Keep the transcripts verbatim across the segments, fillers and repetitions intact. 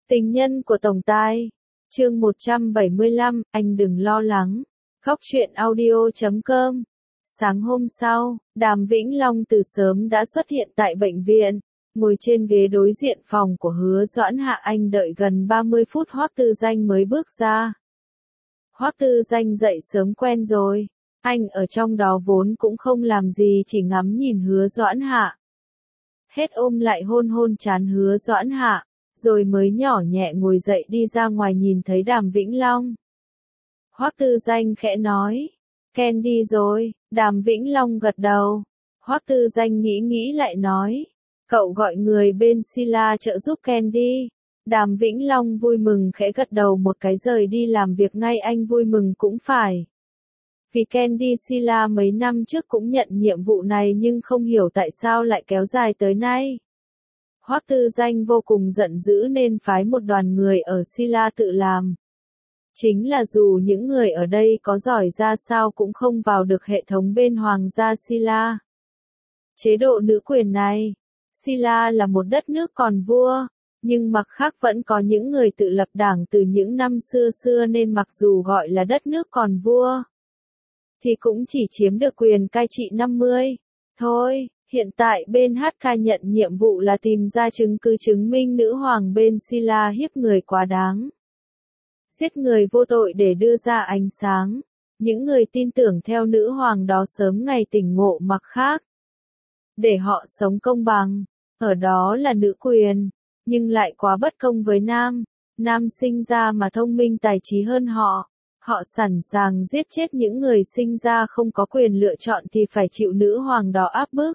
Tình nhân của tổng tài. Chương một trăm bảy mươi lăm, anh đừng lo lắng. Góc truyện audio chấm com. Sáng hôm sau, Đàm Vĩnh Long từ sớm đã xuất hiện tại bệnh viện, ngồi trên ghế đối diện phòng của Hứa Doãn Hạ. Anh đợi gần ba mươi phút Hoắc Tư Danh mới bước ra. Hoắc Tư Danh dậy sớm quen rồi, anh ở trong đó vốn cũng không làm gì, chỉ ngắm nhìn Hứa Doãn Hạ. Hết ôm lại hôn hôn trán Hứa Doãn Hạ, rồi mới nhỏ nhẹ ngồi dậy đi ra ngoài. Nhìn thấy Đàm Vĩnh Long, Hoắc Tư Danh khẽ nói, Ken đi rồi. Đàm Vĩnh Long gật đầu. Hoắc Tư Danh nghĩ nghĩ lại nói, cậu gọi người bên Sila trợ giúp Ken đi. Đàm Vĩnh Long vui mừng khẽ gật đầu một cái rời đi làm việc ngay. Anh vui mừng cũng phải, vì Ken đi Sila mấy năm trước cũng nhận nhiệm vụ này nhưng không hiểu tại sao lại kéo dài tới nay. Hoắc Tư Danh vô cùng giận dữ nên phái một đoàn người ở Sila tự làm. Chính là dù những người ở đây có giỏi ra sao cũng không vào được hệ thống bên Hoàng gia Sila. Chế độ nữ quyền này, Sila là một đất nước còn vua, nhưng mặt khác vẫn có những người tự lập đảng từ những năm xưa xưa nên mặc dù gọi là đất nước còn vua, thì cũng chỉ chiếm được quyền cai trị năm mươi. Thôi, hiện tại bên hát ca nhận nhiệm vụ là tìm ra chứng cứ chứng minh nữ hoàng bên Sila hiếp người quá đáng, giết người vô tội để đưa ra ánh sáng. Những người tin tưởng theo nữ hoàng đó sớm ngày tỉnh ngộ mặc khác, để họ sống công bằng. Ở đó là nữ quyền, nhưng lại quá bất công với nam. Nam sinh ra mà thông minh tài trí hơn họ, họ sẵn sàng giết chết những người sinh ra không có quyền lựa chọn thì phải chịu nữ hoàng đó áp bức.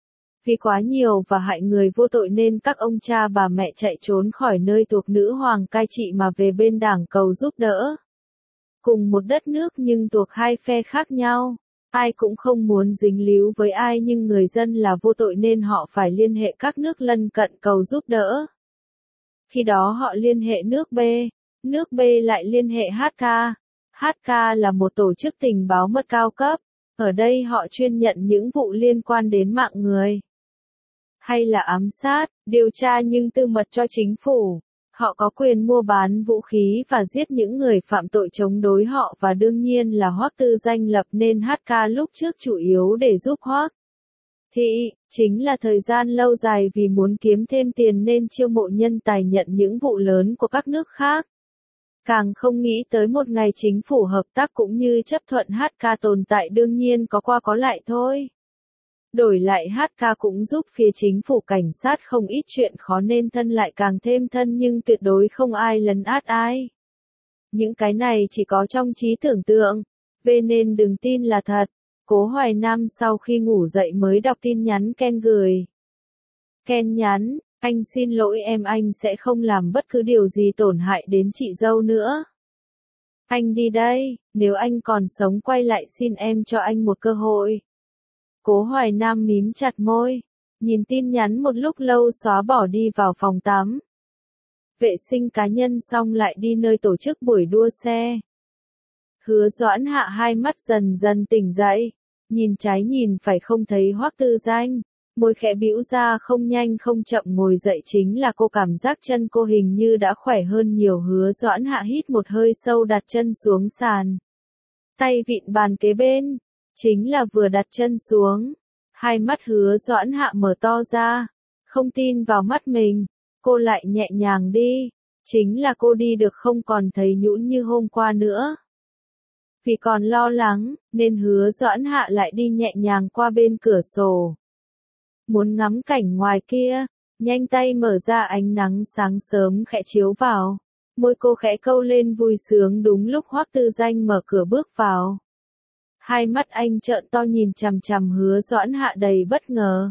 Vì quá nhiều và hại người vô tội nên các ông cha bà mẹ chạy trốn khỏi nơi thuộc nữ hoàng cai trị mà về bên đảng cầu giúp đỡ. Cùng một đất nước nhưng thuộc hai phe khác nhau, ai cũng không muốn dính líu với ai nhưng người dân là vô tội nên họ phải liên hệ các nước lân cận cầu giúp đỡ. Khi đó họ liên hệ nước B, nước B lại liên hệ hát ca. hát ca là một tổ chức tình báo mật cao cấp, ở đây họ chuyên nhận những vụ liên quan đến mạng người, hay là ám sát, điều tra nhưng tư mật cho chính phủ. Họ có quyền mua bán vũ khí và giết những người phạm tội chống đối họ và đương nhiên là Hoắc Tư Danh lập nên hát ca lúc trước chủ yếu để giúp Hoắc Thị, chính là thời gian lâu dài vì muốn kiếm thêm tiền nên chiêu mộ nhân tài nhận những vụ lớn của các nước khác. Càng không nghĩ tới một ngày chính phủ hợp tác cũng như chấp thuận hát ca tồn tại, đương nhiên có qua có lại thôi. Đổi lại hát ca cũng giúp phía chính phủ cảnh sát không ít chuyện khó nên thân lại càng thêm thân nhưng tuyệt đối không ai lấn át ai. Những cái này chỉ có trong trí tưởng tượng, về nên đừng tin là thật. Cố Hoài Nam sau khi ngủ dậy mới đọc tin nhắn Ken gửi. Ken nhắn, anh xin lỗi em, anh sẽ không làm bất cứ điều gì tổn hại đến chị dâu nữa. Anh đi đây, nếu anh còn sống quay lại xin em cho anh một cơ hội. Cố Hoài Nam mím chặt môi, nhìn tin nhắn một lúc lâu xóa bỏ đi vào phòng tắm. Vệ sinh cá nhân xong lại đi nơi tổ chức buổi đua xe. Hứa Doãn Hạ hai mắt dần dần tỉnh dậy, nhìn trái nhìn phải không thấy Hoắc Tư Danh, môi khẽ bĩu ra không nhanh không chậm ngồi dậy. Chính là cô cảm giác chân cô hình như đã khỏe hơn nhiều. Hứa Doãn Hạ hít một hơi sâu đặt chân xuống sàn, tay vịn bàn kế bên. Chính là vừa đặt chân xuống, hai mắt Hứa Doãn Hạ mở to ra, không tin vào mắt mình, cô lại nhẹ nhàng đi. Chính là cô đi được không còn thấy nhũn như hôm qua nữa. Vì còn lo lắng, nên Hứa Doãn Hạ lại đi nhẹ nhàng qua bên cửa sổ, muốn ngắm cảnh ngoài kia. Nhanh tay mở ra, ánh nắng sáng sớm khẽ chiếu vào, môi cô khẽ câu lên vui sướng. Đúng lúc Hoắc Tư Danh mở cửa bước vào, hai mắt anh trợn to nhìn chằm chằm Hứa Doãn Hạ đầy bất ngờ.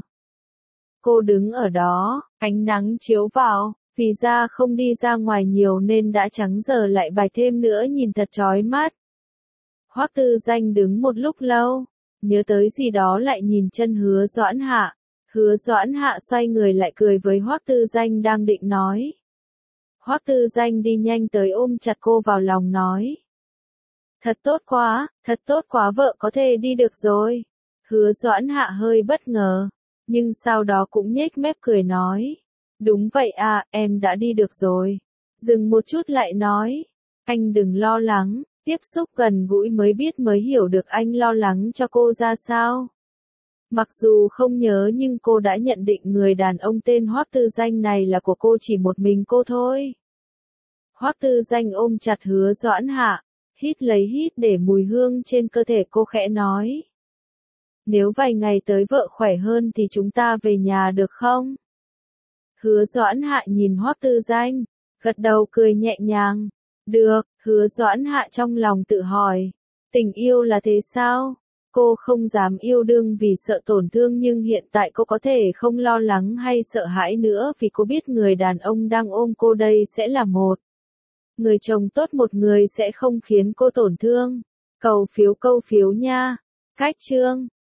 Cô đứng ở đó, ánh nắng chiếu vào, vì da không đi ra ngoài nhiều nên đã trắng giờ lại bạch thêm nữa, nhìn thật chói mắt. Hoắc Tư Danh đứng một lúc lâu, nhớ tới gì đó lại nhìn chân Hứa Doãn Hạ. Hứa Doãn Hạ xoay người lại cười với Hoắc Tư Danh đang định nói. Hoắc Tư Danh đi nhanh tới ôm chặt cô vào lòng nói. Thật tốt quá, thật tốt quá, vợ có thể đi được rồi. Hứa Doãn Hạ hơi bất ngờ, nhưng sau đó cũng nhếch mép cười nói. Đúng vậy à, em đã đi được rồi. Dừng một chút lại nói, anh đừng lo lắng, tiếp xúc gần gũi mới biết mới hiểu được anh lo lắng cho cô ra sao. Mặc dù không nhớ nhưng cô đã nhận định người đàn ông tên Hoắc Tư Danh này là của cô chỉ một mình cô thôi. Hoắc Tư Danh ôm chặt Hứa Doãn Hạ, hít lấy hít để mùi hương trên cơ thể cô khẽ nói. Nếu vài ngày tới vợ khỏe hơn thì chúng ta về nhà được không? Hứa Doãn Hạ nhìn Hoắc Tư Danh, gật đầu cười nhẹ nhàng. Được, Hứa Doãn Hạ trong lòng tự hỏi. Tình yêu là thế sao? Cô không dám yêu đương vì sợ tổn thương nhưng hiện tại cô có thể không lo lắng hay sợ hãi nữa vì cô biết người đàn ông đang ôm cô đây sẽ là một người chồng tốt, một người sẽ không khiến cô tổn thương. Cầu phiếu câu phiếu nha. Cách chương